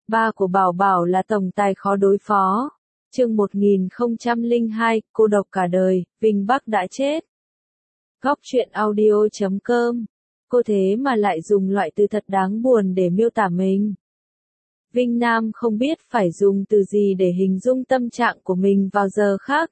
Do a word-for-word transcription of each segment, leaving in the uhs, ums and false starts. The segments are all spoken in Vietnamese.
Ba của Bảo Bảo là tổng tài khó đối phó. Chương một nghìn không trăm lẻ hai, cô độc cả đời, Vinh Bắc đã chết. Góc truyện audio chấm com. Cô thế mà lại dùng loại từ thật đáng buồn để miêu tả mình. Vinh Nam không biết phải dùng từ gì để hình dung tâm trạng của mình vào giờ khác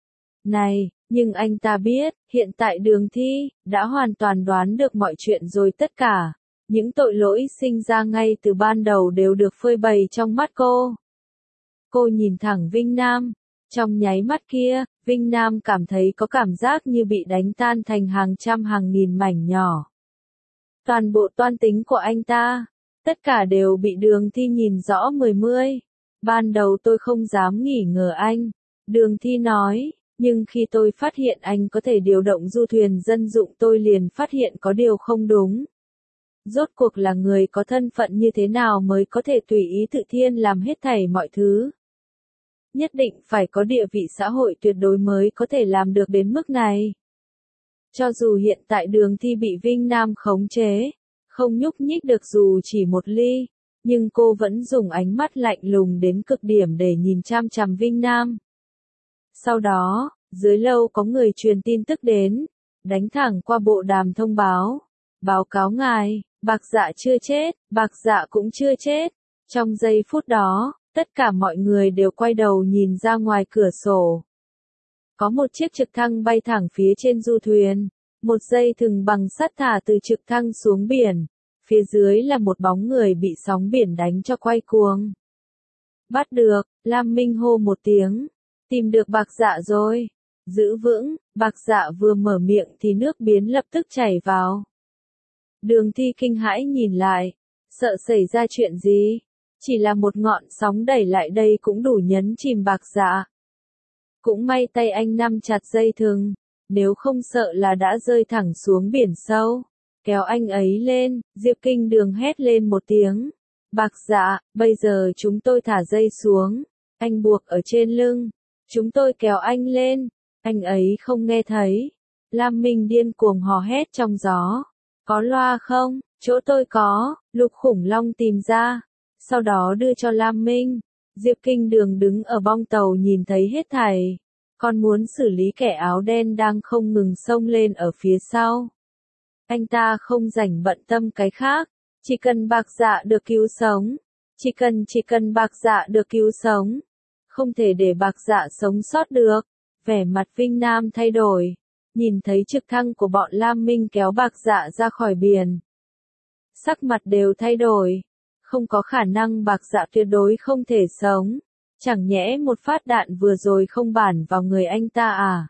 này, nhưng anh ta biết, hiện tại Đường Thi đã hoàn toàn đoán được mọi chuyện rồi, tất cả những tội lỗi sinh ra ngay từ ban đầu đều được phơi bày trong mắt cô. Cô nhìn thẳng Vinh Nam. Trong nháy mắt kia, Vinh Nam cảm thấy có cảm giác như bị đánh tan thành hàng trăm hàng nghìn mảnh nhỏ. Toàn bộ toan tính của anh ta, tất cả đều bị Đường Thi nhìn rõ mười mươi. Ban đầu tôi không dám nghi ngờ anh, Đường Thi nói, nhưng khi tôi phát hiện anh có thể điều động du thuyền dân dụng tôi liền phát hiện có điều không đúng. Rốt cuộc là người có thân phận như thế nào mới có thể tùy ý tự thiên làm hết thảy mọi thứ? Nhất định phải có địa vị xã hội tuyệt đối mới có thể làm được đến mức này. Cho dù hiện tại Đường Thi bị Vinh Nam khống chế, không nhúc nhích được dù chỉ một ly, nhưng cô vẫn dùng ánh mắt lạnh lùng đến cực điểm để nhìn chăm chằm Vinh Nam. Sau đó, dưới lâu có người truyền tin tức đến, đánh thẳng qua bộ đàm thông báo. Báo cáo ngài, Bạc Dạ chưa chết, Bạc Dạ cũng chưa chết. Trong giây phút đó, tất cả mọi người đều quay đầu nhìn ra ngoài cửa sổ. Có một chiếc trực thăng bay thẳng phía trên du thuyền, một dây thừng bằng sắt thả từ trực thăng xuống biển, phía dưới là một bóng người bị sóng biển đánh cho quay cuồng. Bắt được, Lam Minh hô một tiếng, tìm được Bạc Dạ rồi, giữ vững. Bạc Dạ vừa mở miệng thì nước biến lập tức chảy vào. Đường Thi kinh hãi nhìn lại, sợ xảy ra chuyện gì, chỉ là một ngọn sóng đẩy lại đây cũng đủ nhấn chìm Bạc Dạ. Cũng may tay anh nắm chặt dây thừng, nếu không sợ là đã rơi thẳng xuống biển sâu. Kéo anh ấy lên, Diệp Kinh Đường hét lên một tiếng. Bạc Dạ, bây giờ chúng tôi thả dây xuống, anh buộc ở trên lưng, chúng tôi kéo anh lên. Anh ấy không nghe thấy. Lam Minh điên cuồng hò hét trong gió. Có loa không? Chỗ tôi có. Lục Khủng Long tìm ra, sau đó đưa cho Lam Minh. Diệp Kinh Đường đứng ở bong tàu nhìn thấy hết thảy, còn muốn xử lý kẻ áo đen đang không ngừng xông lên ở phía sau. Anh ta không rảnh bận tâm cái khác, chỉ cần Bạc Dạ được cứu sống, chỉ cần chỉ cần Bạc Dạ được cứu sống, không thể để Bạc Dạ sống sót được. Vẻ mặt Vinh Nam thay đổi, nhìn thấy trực thăng của bọn Lam Minh kéo Bạc Dạ ra khỏi biển. Sắc mặt đều thay đổi, không có khả năng Bạc Dạ tuyệt đối không thể sống, chẳng nhẽ một phát đạn vừa rồi không bản vào người anh ta à?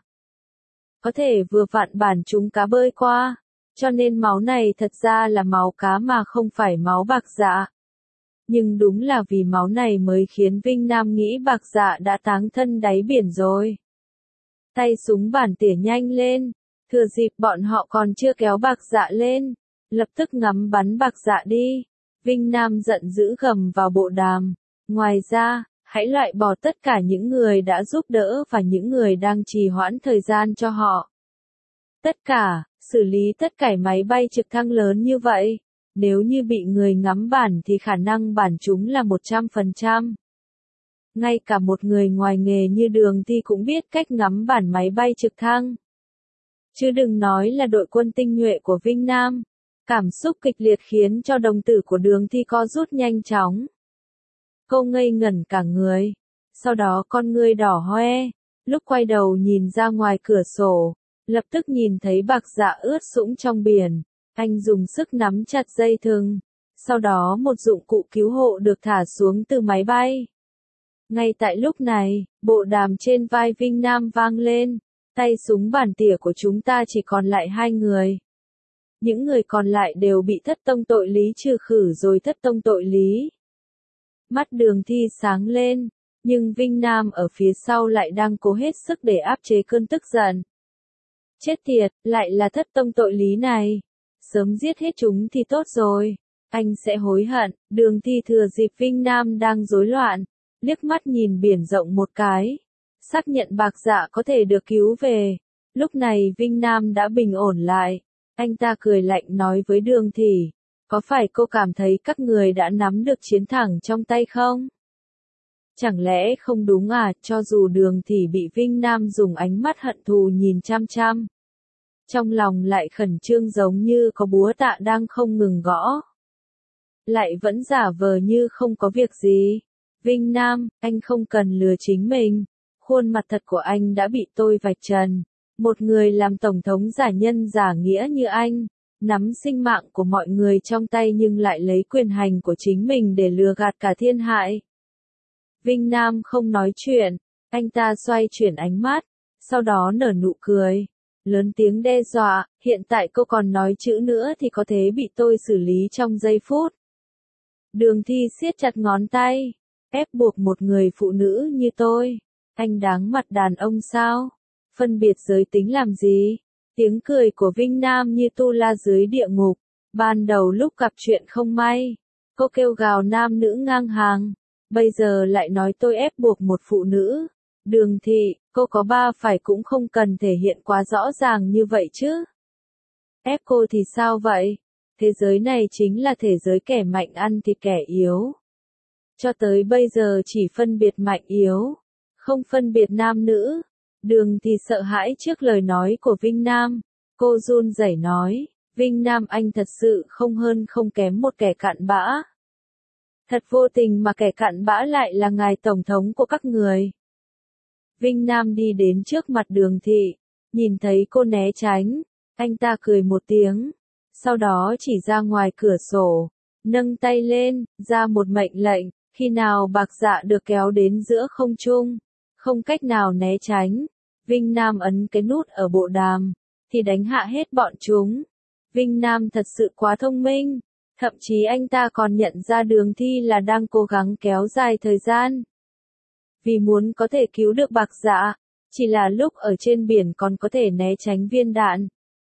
Có thể vừa vặn bản chúng cá bơi qua, cho nên máu này thật ra là máu cá mà không phải máu Bạc Dạ. Nhưng đúng là vì máu này mới khiến Vinh Nam nghĩ Bạc Dạ đã táng thân đáy biển rồi. Tay súng bản tỉa nhanh lên, thừa dịp bọn họ còn chưa kéo Bạc Dạ lên, lập tức ngắm bắn Bạc Dạ đi. Vinh Nam giận dữ gầm vào bộ đàm. Ngoài ra, hãy loại bỏ tất cả những người đã giúp đỡ và những người đang trì hoãn thời gian cho họ. Tất cả, xử lý tất cả máy bay trực thăng lớn như vậy. Nếu như bị người ngắm bản thì khả năng bản chúng là một trăm phần trăm. Ngay cả một người ngoài nghề như Đường Thi cũng biết cách ngắm bản máy bay trực thăng. Chứ đừng nói là đội quân tinh nhuệ của Vinh Nam. Cảm xúc kịch liệt khiến cho đồng tử của Đường Thi co rút nhanh chóng. Cô ngây ngẩn cả người. Sau đó con ngươi đỏ hoe. Lúc quay đầu nhìn ra ngoài cửa sổ, lập tức nhìn thấy Bạc Dạ ướt sũng trong biển. Anh dùng sức nắm chặt dây thừng. Sau đó một dụng cụ cứu hộ được thả xuống từ máy bay. Ngay tại lúc này, bộ đàm trên vai Vinh Nam vang lên. Tay súng bản tỉa của chúng ta chỉ còn lại hai người. Những người còn lại đều bị thất tông tội lý trừ khử rồi. Thất tông tội lý. Mắt Đường Thi sáng lên, nhưng Vinh Nam ở phía sau lại đang cố hết sức để áp chế cơn tức giận. Chết tiệt, lại là thất tông tội lý này. Sớm giết hết chúng thì tốt rồi. Anh sẽ hối hận. Đường Thi thừa dịp Vinh Nam đang rối loạn, liếc mắt nhìn biển rộng một cái, xác nhận Bạc Dạ có thể được cứu về. Lúc này Vinh Nam đã bình ổn lại. Anh ta cười lạnh nói với Đường Thi, Có phải cô cảm thấy các người đã nắm được chiến thắng trong tay không? Chẳng lẽ không đúng à, cho dù Đường Thị bị Vinh Nam dùng ánh mắt hận thù nhìn chăm chăm. Trong lòng lại khẩn trương giống như có búa tạ đang không ngừng gõ. Lại vẫn giả vờ như không có việc gì. Vinh Nam, anh không cần lừa chính mình. Khuôn mặt thật của anh đã bị tôi vạch trần. Một người làm tổng thống giả nhân giả nghĩa như anh, nắm sinh mạng của mọi người trong tay nhưng lại lấy quyền hành của chính mình để lừa gạt cả thiên hại. Vinh Nam không nói chuyện, anh ta xoay chuyển ánh mắt, sau đó nở nụ cười, lớn tiếng đe dọa, hiện tại cô còn nói chữ nữa thì có thể bị tôi xử lý trong giây phút. Đường Thi siết chặt ngón tay, ép buộc một người phụ nữ như tôi, anh đáng mặt đàn ông sao? Phân biệt giới tính làm gì? Tiếng cười của Vinh Nam như tu la dưới địa ngục. Ban đầu lúc gặp chuyện không may, cô kêu gào nam nữ ngang hàng. Bây giờ lại nói tôi ép buộc một phụ nữ. Đường Thị, cô có ba phải cũng không cần thể hiện quá rõ ràng như vậy chứ. Ép cô thì sao vậy? Thế giới này chính là thế giới kẻ mạnh ăn thịt kẻ yếu. Cho tới bây giờ chỉ phân biệt mạnh yếu, không phân biệt nam nữ. Đường Thị sợ hãi trước lời nói của Vinh Nam. Cô run rẩy nói, Vinh Nam anh thật sự không hơn không kém một kẻ cặn bã. Thật vô tình mà kẻ cặn bã lại là ngài tổng thống của các người. Vinh Nam đi đến trước mặt Đường Thị, nhìn thấy cô né tránh, anh ta cười một tiếng, sau đó chỉ ra ngoài cửa sổ, nâng tay lên, ra một mệnh lệnh, khi nào Bạc Dạ được kéo đến giữa không trung, không cách nào né tránh, Vinh Nam ấn cái nút ở bộ đàm, thì đánh hạ hết bọn chúng. Vinh Nam thật sự quá thông minh, thậm chí anh ta còn nhận ra Đường Thi là đang cố gắng kéo dài thời gian. Vì muốn có thể cứu được Bạc Dạ, chỉ là lúc ở trên biển còn có thể né tránh viên đạn.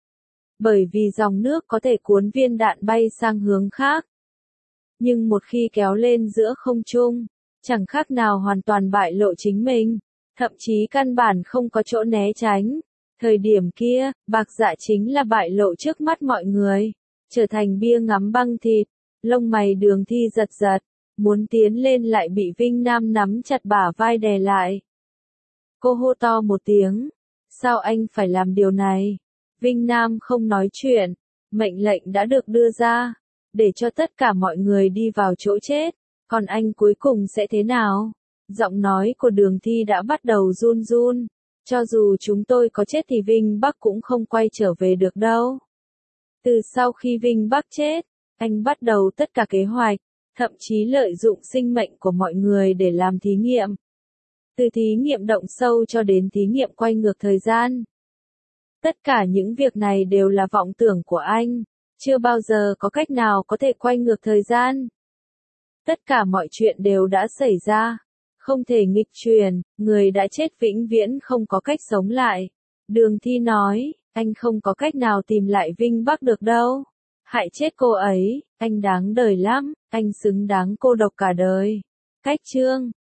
Bởi vì dòng nước có thể cuốn viên đạn bay sang hướng khác. Nhưng một khi kéo lên giữa không trung, chẳng khác nào hoàn toàn bại lộ chính mình, thậm chí căn bản không có chỗ né tránh. Thời điểm kia, Bạc Dạ chính là bại lộ trước mắt mọi người, trở thành bia ngắm băng thịt. Lông mày Đường Thi giật giật, muốn tiến lên lại bị Vinh Nam nắm chặt bả vai đè lại. Cô hô to một tiếng, sao anh phải làm điều này? Vinh Nam không nói chuyện, mệnh lệnh đã được đưa ra, để cho tất cả mọi người đi vào chỗ chết, còn anh cuối cùng sẽ thế nào? Giọng nói của Đường Thi đã bắt đầu run run, cho dù chúng tôi có chết thì Vinh Bắc cũng không quay trở về được đâu. Từ sau khi Vinh Bắc chết, anh bắt đầu tất cả kế hoạch, thậm chí lợi dụng sinh mệnh của mọi người để làm thí nghiệm. Từ thí nghiệm động sâu cho đến thí nghiệm quay ngược thời gian. Tất cả những việc này đều là vọng tưởng của anh, chưa bao giờ có cách nào có thể quay ngược thời gian. Tất cả mọi chuyện đều đã xảy ra, không thể nghịch chuyển, người đã chết vĩnh viễn không có cách sống lại. Đường Thi nói, anh không có cách nào tìm lại Vinh Bắc được đâu. Hại chết cô ấy, anh đáng đời lắm, anh xứng đáng cô độc cả đời. Cách chương